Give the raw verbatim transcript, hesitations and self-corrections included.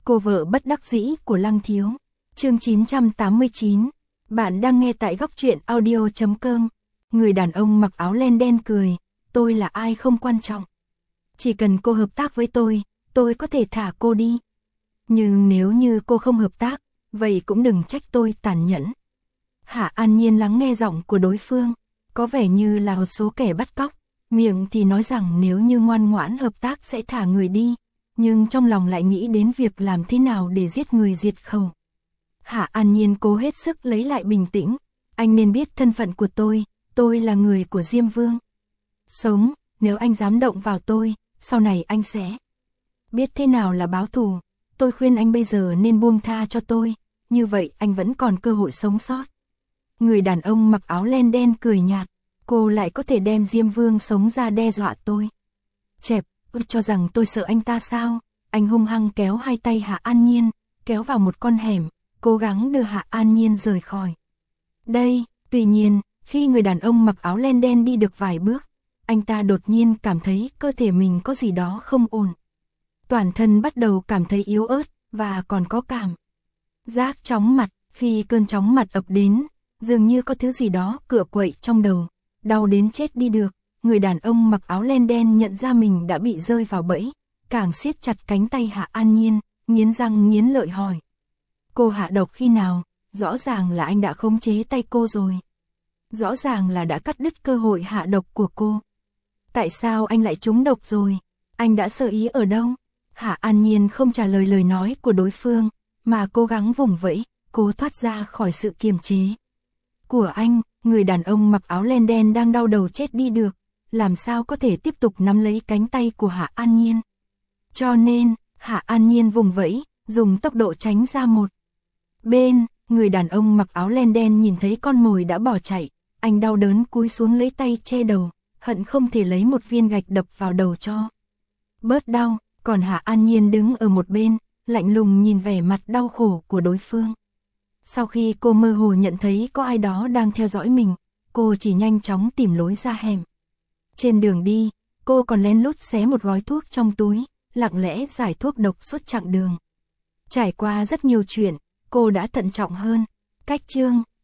Cô vợ bất đắc dĩ của Lăng Thiếu. Chương chín trăm tám mươi chín. Bạn đang nghe tại góc truyện audio chấm com. Người đàn ông mặc áo len đen cười, tôi là ai không quan trọng. Chỉ cần cô hợp tác với tôi, tôi có thể thả cô đi. Nhưng nếu như cô không hợp tác, vậy cũng đừng trách tôi tàn nhẫn. Hạ An Nhiên lắng nghe giọng của đối phương, có vẻ như là một số kẻ bắt cóc, miệng thì nói rằng nếu như ngoan ngoãn hợp tác sẽ thả người đi, nhưng trong lòng lại nghĩ đến việc làm thế nào để giết người diệt khẩu. Hạ An Nhiên cố hết sức lấy lại bình tĩnh, anh nên biết thân phận của tôi, tôi là người của Diêm Vương. Sống, nếu anh dám động vào tôi, sau này anh sẽ biết thế nào là báo thù. Tôi khuyên anh bây giờ nên buông tha cho tôi, như vậy anh vẫn còn cơ hội sống sót. Người đàn ông mặc áo len đen cười nhạt, cô lại có thể đem Diêm Vương sống ra đe dọa tôi. Chẹp, tôi cho rằng tôi sợ anh ta sao? Anh hung hăng kéo hai tay Hạ An Nhiên, kéo vào một con hẻm, cố gắng đưa Hạ An Nhiên rời khỏi đây. Tuy nhiên, khi người đàn ông mặc áo len đen đi được vài bước, anh ta đột nhiên cảm thấy cơ thể mình có gì đó không ổn. Toàn thân bắt đầu cảm thấy yếu ớt, và còn có cảm giác chóng mặt. Khi cơn chóng mặt ập đến, dường như có thứ gì đó cựa quậy trong đầu, đau đến chết đi được. Người đàn ông mặc áo len đen nhận ra mình đã bị rơi vào bẫy, càng siết chặt cánh tay Hạ An Nhiên, nghiến răng nghiến lợi hỏi. Cô hạ độc khi nào? Rõ ràng là anh đã khống chế tay cô rồi. Rõ ràng là đã cắt đứt cơ hội hạ độc của cô. Tại sao anh lại trúng độc rồi? Anh đã sơ ý ở đâu? Hạ An Nhiên không trả lời lời nói của đối phương, mà cố gắng vùng vẫy, cố thoát ra khỏi sự kiềm chế của anh. Người đàn ông mặc áo len đen đang đau đầu chết đi được, làm sao có thể tiếp tục nắm lấy cánh tay của Hạ An Nhiên. Cho nên, Hạ An Nhiên vùng vẫy, dùng tốc độ tránh ra một bên. Người đàn ông mặc áo len đen nhìn thấy con mồi đã bỏ chạy, anh đau đớn cúi xuống lấy tay che đầu, hận không thể lấy một viên gạch đập vào đầu cho bớt đau. Còn Hạ An Nhiên đứng ở một bên, lạnh lùng nhìn vẻ mặt đau khổ của đối phương. Sau khi cô mơ hồ nhận thấy có ai đó đang theo dõi mình, cô chỉ nhanh chóng tìm lối ra hẻm. Trên đường đi, cô còn lén lút xé một gói thuốc trong túi, lặng lẽ giải thuốc độc suốt chặng đường. Trải qua rất nhiều chuyện, cô đã thận trọng hơn. Cách chương